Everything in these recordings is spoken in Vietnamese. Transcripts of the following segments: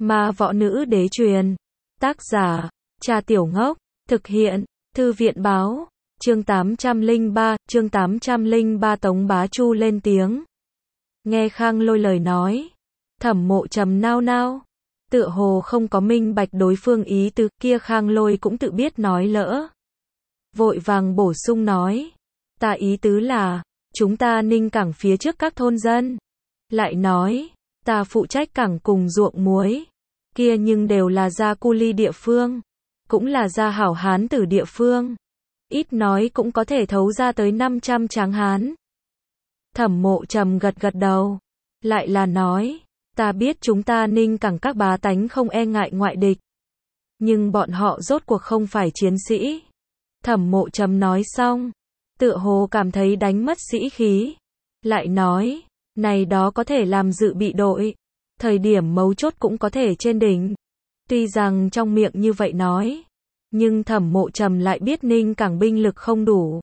Ma võ nữ đế truyền. Tác giả, Cha Tiểu Ngốc. Thực hiện, Thư viện báo. Chương 803 Tống Bá Chu lên tiếng. Nghe Khang Lôi lời nói. Thẩm Mộ Trầm nao nao. Tựa hồ không có minh bạch đối phương ý tứ, kia Khang Lôi cũng tự biết nói lỡ. Vội vàng bổ sung nói. Ta ý tứ là, chúng ta Ninh Cảng phía trước các thôn dân. Lại nói, ta phụ trách cảng cùng ruộng muối. Kia nhưng đều là gia cu ly địa phương. Cũng là gia hảo hán tử địa phương. Ít nói cũng có thể thấu ra tới 500 tráng hán. Thẩm Mộ Trầm gật gật đầu. Lại là nói, ta biết chúng ta Ninh Cảng các bá tánh không e ngại ngoại địch. Nhưng bọn họ rốt cuộc không phải chiến sĩ. Thẩm Mộ Trầm nói xong, tựa hồ cảm thấy đánh mất sĩ khí. Lại nói, này đó có thể làm dự bị đội. Thời điểm mấu chốt cũng có thể trên đỉnh. Tuy rằng trong miệng như vậy nói, nhưng Thẩm Mộ Trầm lại biết Ninh Cảng binh lực không đủ.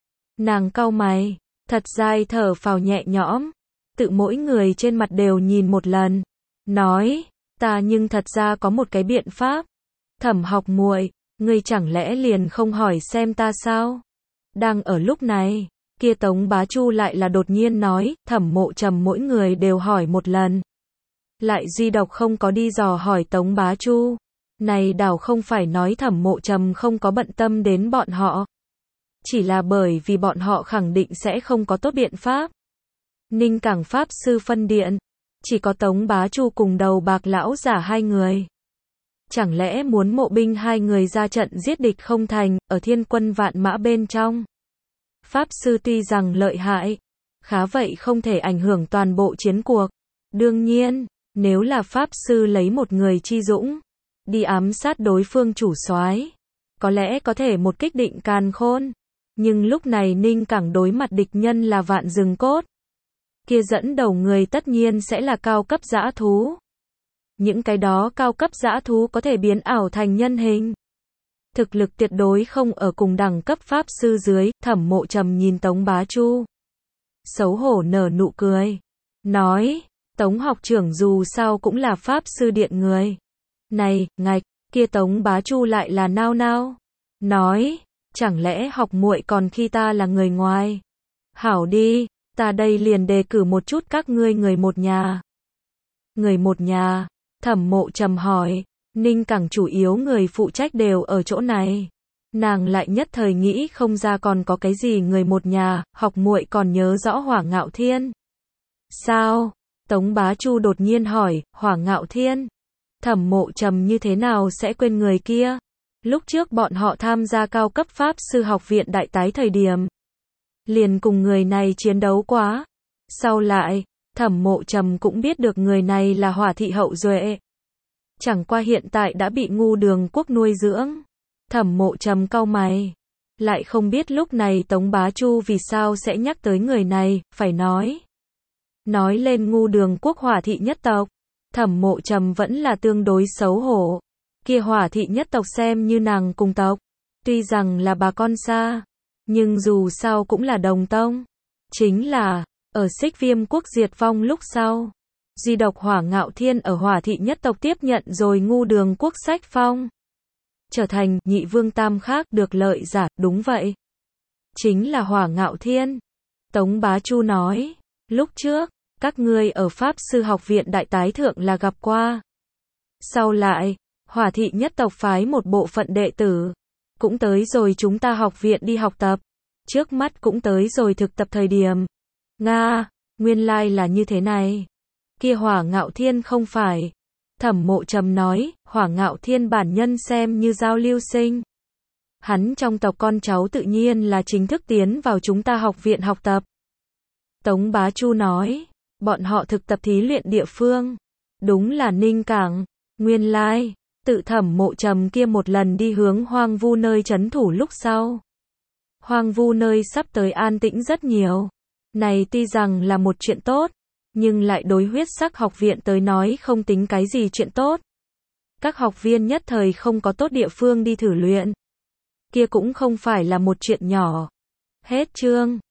Nàng cau mày, thật dài thở phào nhẹ nhõm, tự mỗi người trên mặt đều nhìn một lần, nói, ta nhưng thật ra có một cái biện pháp. Thẩm học muội, ngươi chẳng lẽ liền không hỏi xem ta sao? Đang ở lúc này, kia Tống Bá Chu lại là đột nhiên nói, Thẩm Mộ Trầm mỗi người đều hỏi một lần. Lại duy độc không có đi dò hỏi Tống Bá Chu. Này đảo không phải nói Thẩm Mộ Trầm không có bận tâm đến bọn họ. Chỉ là bởi vì bọn họ khẳng định sẽ không có tốt biện pháp. Ninh Cảng Pháp Sư phân điện. Chỉ có Tống Bá Chu cùng đầu bạc lão giả hai người. Chẳng lẽ muốn mộ binh hai người ra trận giết địch không thành, ở thiên quân vạn mã bên trong. Pháp Sư tuy rằng lợi hại, khá vậy không thể ảnh hưởng toàn bộ chiến cuộc. Đương nhiên, nếu là Pháp Sư lấy một người chi dũng, đi ám sát đối phương chủ soái, có lẽ có thể một kích định càn khôn. Nhưng lúc này Ninh Cảng đối mặt địch nhân là vạn rừng cốt. Kia dẫn đầu người tất nhiên sẽ là cao cấp dã thú. Những cái đó cao cấp dã thú có thể biến ảo thành nhân hình. Thực lực tuyệt đối không ở cùng đẳng cấp Pháp Sư dưới. Thẩm Mộ Trầm nhìn Tống Bá Chu, xấu hổ nở nụ cười, nói, Tống học trưởng dù sao cũng là Pháp Sư điện người. Này, ngạch, kia Tống Bá Chu lại là nao nao, nói, chẳng lẽ học muội còn khi ta là người ngoài? Hảo đi, ta đây liền đề cử một chút các ngươi người một nhà. Người một nhà? Thẩm Mộ Trầm hỏi. Ninh Cảng chủ yếu người phụ trách đều ở chỗ này. Nàng lại nhất thời nghĩ không ra còn có cái gì người một nhà. Học muội còn nhớ rõ Hỏa Ngạo Thiên. Sao? Tống Bá Chu đột nhiên hỏi. Hỏa Ngạo Thiên? Thẩm Mộ Trầm như thế nào sẽ quên người kia? Lúc trước bọn họ tham gia cao cấp Pháp Sư học viện đại tái thời điểm, liền cùng người này chiến đấu quá. Sau lại, Thẩm Mộ Trầm cũng biết được người này là Hỏa thị hậu duệ. Chẳng qua hiện tại đã bị Ngu Đường Quốc nuôi dưỡng. Thẩm Mộ Trầm cau mày. Lại không biết lúc này Tống Bá Chu vì sao sẽ nhắc tới người này, phải nói. Nói lên Ngu Đường Quốc Hỏa thị nhất tộc, Thẩm Mộ Trầm vẫn là tương đối xấu hổ. Kia Hỏa thị nhất tộc xem như nàng cùng tộc. Tuy rằng là bà con xa, nhưng dù sao cũng là đồng tông. Chính là, ở Xích Viêm quốc diệt vong lúc sau, duy độc Hỏa Ngạo Thiên ở Hỏa thị nhất tộc tiếp nhận rồi Ngu Đường Quốc sách phong. Trở thành nhị vương tam khác được lợi giả, đúng vậy. Chính là Hỏa Ngạo Thiên. Tống Bá Chu nói, lúc trước, các ngươi ở Pháp Sư học viện đại tái thượng là gặp qua. Sau lại, Hỏa thị nhất tộc phái một bộ phận đệ tử, cũng tới rồi chúng ta học viện đi học tập. Trước mắt cũng tới rồi thực tập thời điểm. Nga, nguyên lai là như thế này. Kia Hỏa Ngạo Thiên không phải. Thẩm Mộ Trầm nói, Hỏa Ngạo Thiên bản nhân xem như giao lưu sinh. Hắn trong tộc con cháu tự nhiên là chính thức tiến vào chúng ta học viện học tập. Tống Bá Chu nói, bọn họ thực tập thí luyện địa phương. Đúng là Ninh Cảng. Nguyên lai, tự Thẩm Mộ Trầm kia một lần đi hướng hoang vu nơi trấn thủ lúc sau. Hoang vu nơi sắp tới an tĩnh rất nhiều. Này tuy rằng là một chuyện tốt, nhưng lại đối huyết sắc học viện tới nói không tính cái gì chuyện tốt. Các học viên nhất thời không có tốt địa phương đi thử luyện. Kia cũng không phải là một chuyện nhỏ. Hết chương.